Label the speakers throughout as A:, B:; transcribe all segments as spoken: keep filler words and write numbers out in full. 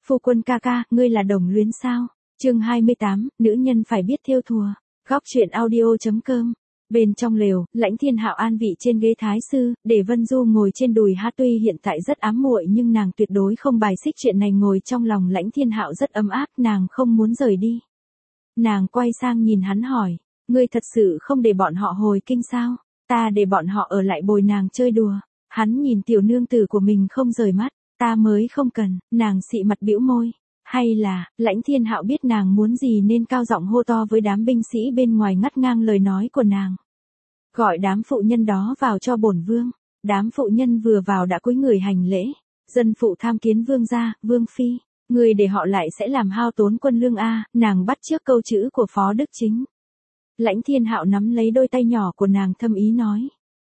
A: Phu quân ca ca, ngươi là đồng luyến sao? Chương hai mươi tám, nữ nhân phải biết thêu thùa. Góc truyện audio chấm com. Bên trong lều, Lãnh Thiên Hạo an vị trên ghế thái sư, để Vân Du ngồi trên đùi hát, tuy hiện tại rất ám muội nhưng nàng tuyệt đối không bài xích chuyện này, ngồi trong lòng Lãnh Thiên Hạo rất ấm áp, nàng không muốn rời đi. Nàng quay sang nhìn hắn hỏi, ngươi thật sự không để bọn họ hồi kinh sao? Ta để bọn họ ở lại bồi nàng chơi đùa. Hắn nhìn tiểu nương tử của mình không rời mắt, ta mới không cần. Nàng xị mặt bĩu môi. Hay là, Lãnh Thiên Hạo biết nàng muốn gì nên cao giọng hô to với đám binh sĩ bên ngoài, ngắt ngang lời nói của nàng. Gọi đám phụ nhân đó vào cho bổn vương. Đám phụ nhân vừa vào đã cúi người hành lễ. Dân phụ tham kiến vương gia, vương phi. Người để họ lại sẽ làm hao tốn quân lương a. Nàng bắt chước câu chữ của Phó Đức Chính. Lãnh Thiên Hạo nắm lấy đôi tay nhỏ của nàng thâm ý nói.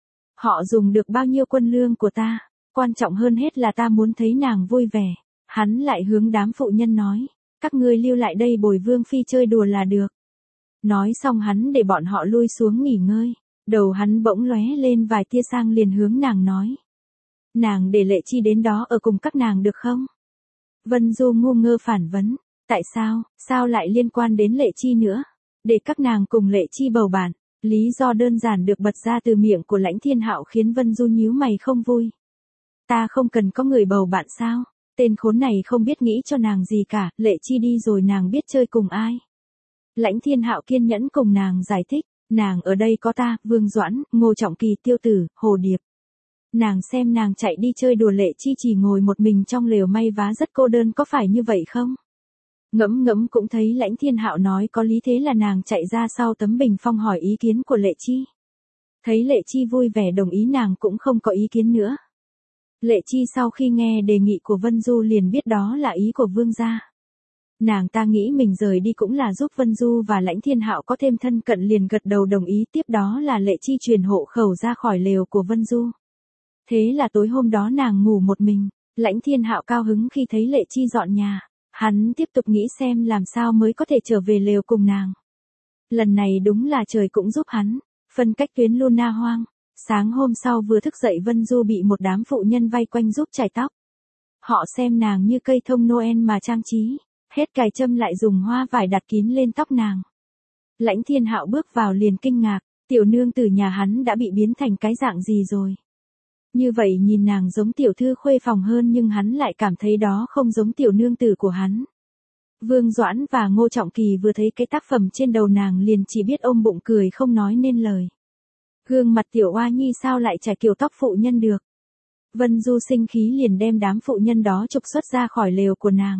A: Họ dùng được bao nhiêu quân lương của ta, quan trọng hơn hết là ta muốn thấy nàng vui vẻ. Hắn lại hướng đám phụ nhân nói, các ngươi lưu lại đây bồi vương phi chơi đùa là được. Nói xong hắn để bọn họ lui xuống nghỉ ngơi, đầu hắn bỗng lóe lên vài tia sang liền hướng nàng nói. Nàng để Lệ Chi đến đó ở cùng các nàng được không? Vân Du ngu ngơ phản vấn, tại sao, sao lại liên quan đến Lệ Chi nữa? Để các nàng cùng Lệ Chi bầu bạn. Lý do đơn giản được bật ra từ miệng của Lãnh Thiên Hạo khiến Vân Du nhíu mày không vui. Ta không cần có người bầu bạn sao? Tên khốn này không biết nghĩ cho nàng gì cả, Lệ Chi đi rồi nàng biết chơi cùng ai? Lãnh Thiên Hạo kiên nhẫn cùng nàng giải thích, nàng ở đây có ta, Vương Doãn, Ngô Trọng Kỳ, Tiêu Tử, Hồ Điệp. Nàng xem nàng chạy đi chơi đùa, Lệ Chi chỉ ngồi một mình trong lều may vá rất cô đơn, có phải như vậy không? Ngẫm ngẫm cũng thấy Lãnh Thiên Hạo nói có lý, thế là nàng chạy ra sau tấm bình phong hỏi ý kiến của Lệ Chi. Thấy Lệ Chi vui vẻ đồng ý, nàng cũng không có ý kiến nữa. Lệ Chi sau khi nghe đề nghị của Vân Du liền biết đó là ý của vương gia. Nàng ta nghĩ mình rời đi cũng là giúp Vân Du và Lãnh Thiên Hạo có thêm thân cận, liền gật đầu đồng ý. Tiếp đó là Lệ Chi truyền hộ khẩu ra khỏi lều của Vân Du. Thế là tối hôm đó nàng ngủ một mình. Lãnh Thiên Hạo cao hứng khi thấy Lệ Chi dọn nhà. Hắn tiếp tục nghĩ xem làm sao mới có thể trở về lều cùng nàng. Lần này đúng là trời cũng giúp hắn, phân cách tuyến Luna hoang. Sáng hôm sau vừa thức dậy, Vân Du bị một đám phụ nhân vây quanh giúp chải tóc. Họ xem nàng như cây thông Noel mà trang trí, hết cài châm lại dùng hoa vải đặt kín lên tóc nàng. Lãnh Thiên Hạo bước vào liền kinh ngạc, tiểu nương tử nhà hắn đã bị biến thành cái dạng gì rồi. Như vậy nhìn nàng giống tiểu thư khuê phòng hơn, nhưng hắn lại cảm thấy đó không giống tiểu nương tử của hắn. Vương Doãn và Ngô Trọng Kỳ vừa thấy cái tác phẩm trên đầu nàng liền chỉ biết ôm bụng cười không nói nên lời. Gương mặt tiểu oa nhi sao lại chải kiểu tóc phụ nhân được. Vân Du sinh khí liền đem đám phụ nhân đó trục xuất ra khỏi lều của nàng.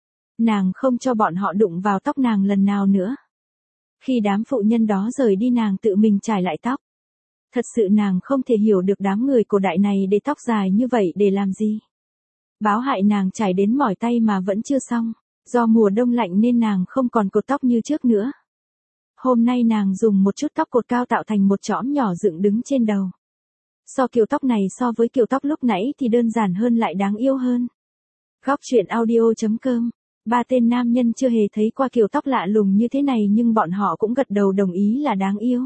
A: Nàng không cho bọn họ đụng vào tóc nàng lần nào nữa. Khi đám phụ nhân đó rời đi, nàng tự mình chải lại tóc. Thật sự nàng không thể hiểu được đám người cổ đại này để tóc dài như vậy để làm gì. Báo hại nàng chải đến mỏi tay mà vẫn chưa xong. Do mùa đông lạnh nên nàng không còn cột tóc như trước nữa. Hôm nay nàng dùng một chút tóc cột cao tạo thành một chõm nhỏ dựng đứng trên đầu. So kiểu tóc này so với kiểu tóc lúc nãy thì đơn giản hơn lại đáng yêu hơn. Góc truyện audio chấm com. Ba tên nam nhân chưa hề thấy qua kiểu tóc lạ lùng như thế này nhưng bọn họ cũng gật đầu đồng ý là đáng yêu.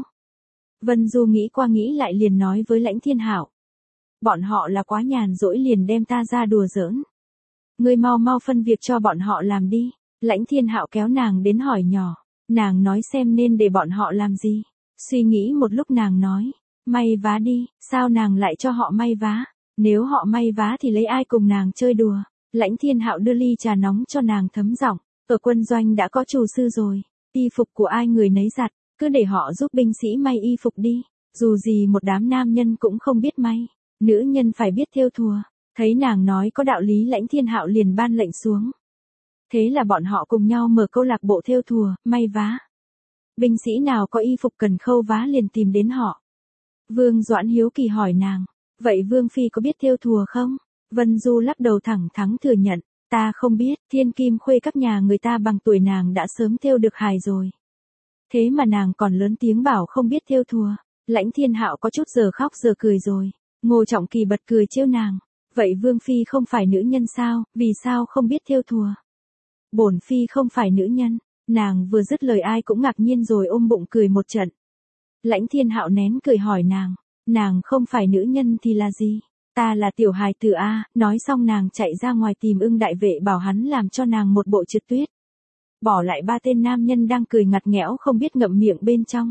A: Vân Du nghĩ qua nghĩ lại liền nói với Lãnh Thiên Hạo. Bọn họ là quá nhàn rỗi liền đem ta ra đùa giỡn. Ngươi mau mau phân việc cho bọn họ làm đi. Lãnh Thiên Hạo kéo nàng đến hỏi nhỏ. Nàng nói xem nên để bọn họ làm gì. Suy nghĩ một lúc nàng nói. May vá đi. Sao nàng lại cho họ may vá? Nếu họ may vá thì lấy ai cùng nàng chơi đùa? Lãnh Thiên Hạo đưa ly trà nóng cho nàng thấm giọng. Ở quân doanh đã có chủ sư rồi. Y phục của ai người nấy giặt. Cứ để họ giúp binh sĩ may y phục đi. Dù gì một đám nam nhân cũng không biết may. Nữ nhân phải biết thêu thùa. Thấy nàng nói có đạo lý, Lãnh Thiên Hạo liền ban lệnh xuống. Thế là bọn họ cùng nhau mở câu lạc bộ thêu thùa, may vá. Binh sĩ nào có y phục cần khâu vá liền tìm đến họ. Vương Doãn hiếu kỳ hỏi nàng. Vậy Vương Phi có biết thêu thùa không? Vân Du lắc đầu thẳng thắn thừa nhận. Ta không biết, thiên kim khuê các nhà người ta bằng tuổi nàng đã sớm thêu được hài rồi. Thế mà nàng còn lớn tiếng bảo không biết thêu thùa. Lãnh Thiên Hạo có chút giờ khóc giờ cười rồi. Ngô Trọng Kỳ bật cười trêu nàng. Vậy Vương Phi không phải nữ nhân sao, vì sao không biết thêu thùa? Bổn Phi không phải nữ nhân. Nàng vừa dứt lời ai cũng ngạc nhiên rồi ôm bụng cười một trận. Lãnh Thiên Hạo nén cười hỏi nàng. Nàng không phải nữ nhân thì là gì? Ta là tiểu hài tử a, nói xong nàng chạy ra ngoài tìm ưng đại vệ bảo hắn làm cho nàng một bộ trượt tuyết. Bỏ lại ba tên nam nhân đang cười ngặt nghẽo không biết ngậm miệng bên trong.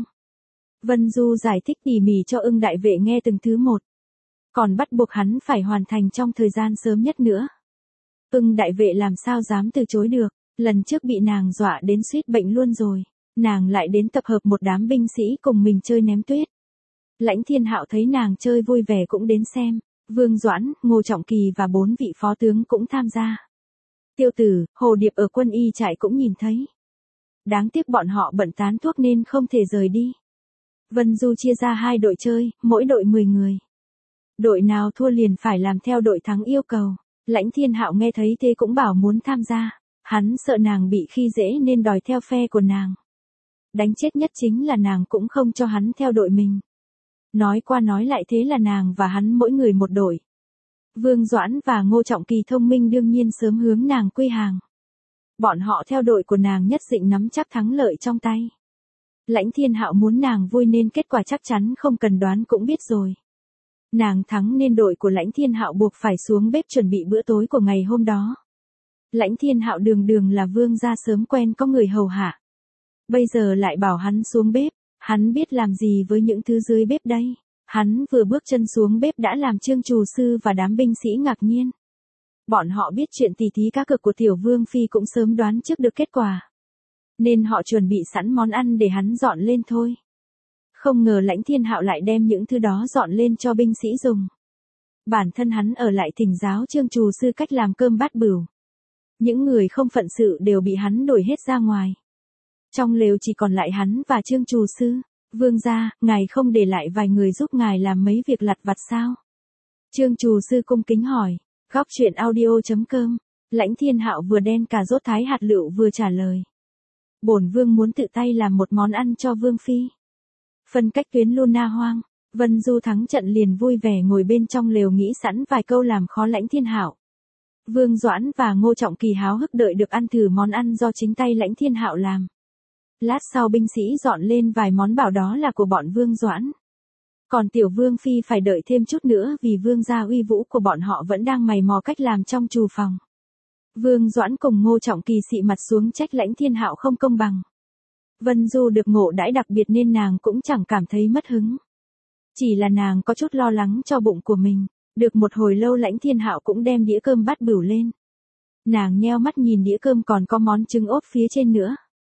A: Vân Du giải thích tỉ mỉ cho ưng đại vệ nghe từng thứ một. Còn bắt buộc hắn phải hoàn thành trong thời gian sớm nhất nữa. Ưng đại vệ làm sao dám từ chối được, lần trước bị nàng dọa đến suýt bệnh luôn rồi. Nàng lại đến tập hợp một đám binh sĩ cùng mình chơi ném tuyết. Lãnh Thiên Hạo thấy nàng chơi vui vẻ cũng đến xem. Vương Doãn, Ngô Trọng Kỳ và bốn vị phó tướng cũng tham gia. Tiêu Tử, Hồ Điệp ở quân y trại cũng nhìn thấy. Đáng tiếc bọn họ bận tán thuốc nên không thể rời đi. Vân Du chia ra hai đội chơi, mỗi đội mười người. Đội nào thua liền phải làm theo đội thắng yêu cầu. Lãnh Thiên Hạo nghe thấy thế cũng bảo muốn tham gia. Hắn sợ nàng bị khi dễ nên đòi theo phe của nàng. Đánh chết nhất chính là nàng cũng không cho hắn theo đội mình. Nói qua nói lại thế là nàng và hắn mỗi người một đội. Vương Doãn và Ngô Trọng Kỳ thông minh đương nhiên sớm hướng nàng quy hàng. Bọn họ theo đội của nàng nhất định nắm chắc thắng lợi trong tay. Lãnh Thiên Hạo muốn nàng vui nên kết quả chắc chắn không cần đoán cũng biết rồi. Nàng thắng nên đội của Lãnh Thiên Hạo buộc phải xuống bếp chuẩn bị bữa tối của ngày hôm đó. Lãnh Thiên Hạo đường đường là vương gia sớm quen có người hầu hạ. Bây giờ lại bảo hắn xuống bếp, hắn biết làm gì với những thứ dưới bếp đây. Hắn vừa bước chân xuống bếp đã làm Trương Trù Sư và đám binh sĩ ngạc nhiên. Bọn họ biết chuyện tỉ thí cá cược của Tiểu Vương Phi cũng sớm đoán trước được kết quả. Nên họ chuẩn bị sẵn món ăn để hắn dọn lên thôi. Không ngờ Lãnh Thiên Hạo lại đem những thứ đó dọn lên cho binh sĩ dùng. Bản thân hắn ở lại thỉnh giáo Trương Trù Sư cách làm cơm bát bửu. Những người không phận sự đều bị hắn đuổi hết ra ngoài. Trong lều chỉ còn lại hắn và Trương Trù Sư. Vương gia, ngài không để lại vài người giúp ngài làm mấy việc lặt vặt sao? Trương Trù Sư cung kính hỏi. Góc truyện audio chấm com. Lãnh Thiên Hạo vừa đen cà rốt thái hạt lựu vừa trả lời. Bổn vương muốn tự tay làm một món ăn cho Vương Phi. Phân cách tuyến Luna hoang. Vân Du thắng trận liền vui vẻ ngồi bên trong lều nghĩ sẵn vài câu làm khó Lãnh Thiên Hạo. Vương Doãn và Ngô Trọng Kỳ háo hức đợi được ăn thử món ăn do chính tay Lãnh Thiên Hạo làm. Lát sau binh sĩ dọn lên vài món bảo đó là của bọn Vương Doãn. Còn Tiểu Vương Phi phải đợi thêm chút nữa vì vương gia uy vũ của bọn họ vẫn đang mày mò cách làm trong trù phòng. Vương Doãn cùng Ngô Trọng Kỳ xị mặt xuống trách Lãnh Thiên Hạo không công bằng. Vân Du được ngộ đãi đặc biệt nên nàng cũng chẳng cảm thấy mất hứng. Chỉ là nàng có chút lo lắng cho bụng của mình. Được một hồi lâu Lãnh Thiên Hạo cũng đem đĩa cơm bát bửu lên. Nàng nheo mắt nhìn đĩa cơm còn có món trứng ốp phía trên nữa.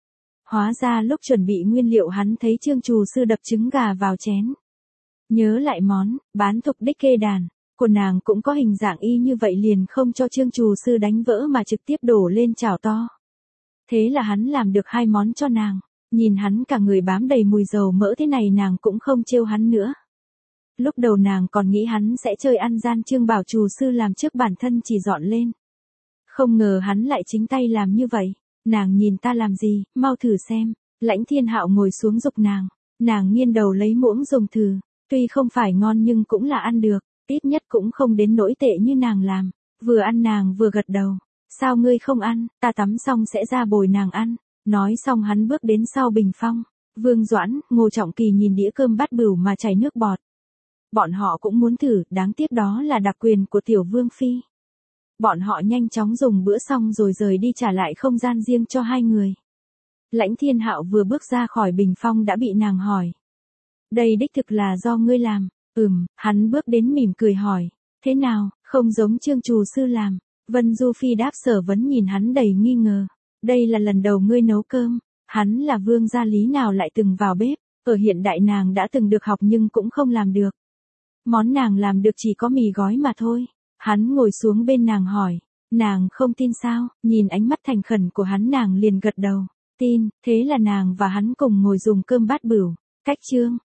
A: Hóa ra lúc chuẩn bị nguyên liệu hắn thấy Trương Trù Sư đập trứng gà vào chén. Nhớ lại món, bán thục đích kê đàn, của nàng cũng có hình dạng y như vậy liền không cho Trương Trù Sư đánh vỡ mà trực tiếp đổ lên chảo to. Thế là hắn làm được hai món cho nàng, nhìn hắn cả người bám đầy mùi dầu mỡ thế này nàng cũng không trêu hắn nữa. Lúc đầu nàng còn nghĩ hắn sẽ chơi ăn gian Trương bảo Trù Sư làm trước bản thân chỉ dọn lên. Không ngờ hắn lại chính tay làm như vậy. Nàng nhìn ta làm gì, mau thử xem. Lãnh Thiên Hạo ngồi xuống giục nàng. Nàng nghiêng đầu lấy muỗng dùng thử. Tuy không phải ngon nhưng cũng là ăn được. Ít nhất cũng không đến nỗi tệ như nàng làm. Vừa ăn nàng vừa gật đầu. Sao ngươi không ăn, ta tắm xong sẽ ra bồi nàng ăn. Nói xong hắn bước đến sau bình phong. Vương Doãn, Ngô Trọng Kỳ nhìn đĩa cơm bát bửu mà chảy nước bọt. Bọn họ cũng muốn thử, đáng tiếc đó là đặc quyền của Tiểu Vương Phi. Bọn họ nhanh chóng dùng bữa xong rồi rời đi trả lại không gian riêng cho hai người. Lãnh Thiên Hạo vừa bước ra khỏi bình phong đã bị nàng hỏi. Đây đích thực là do ngươi làm. Ừm, hắn bước đến mỉm cười hỏi. Thế nào, không giống Trương Trù Sư làm. Vân Du Phi đáp sở vấn nhìn hắn đầy nghi ngờ. Đây là lần đầu ngươi nấu cơm. Hắn là vương gia lý nào lại từng vào bếp. Ở hiện đại nàng đã từng được học nhưng cũng không làm được. Món nàng làm được chỉ có mì gói mà thôi. Hắn ngồi xuống bên nàng hỏi. Nàng không tin sao, nhìn ánh mắt thành khẩn của hắn nàng liền gật đầu. Tin, thế là nàng và hắn cùng ngồi dùng cơm bát bửu. Cách chương,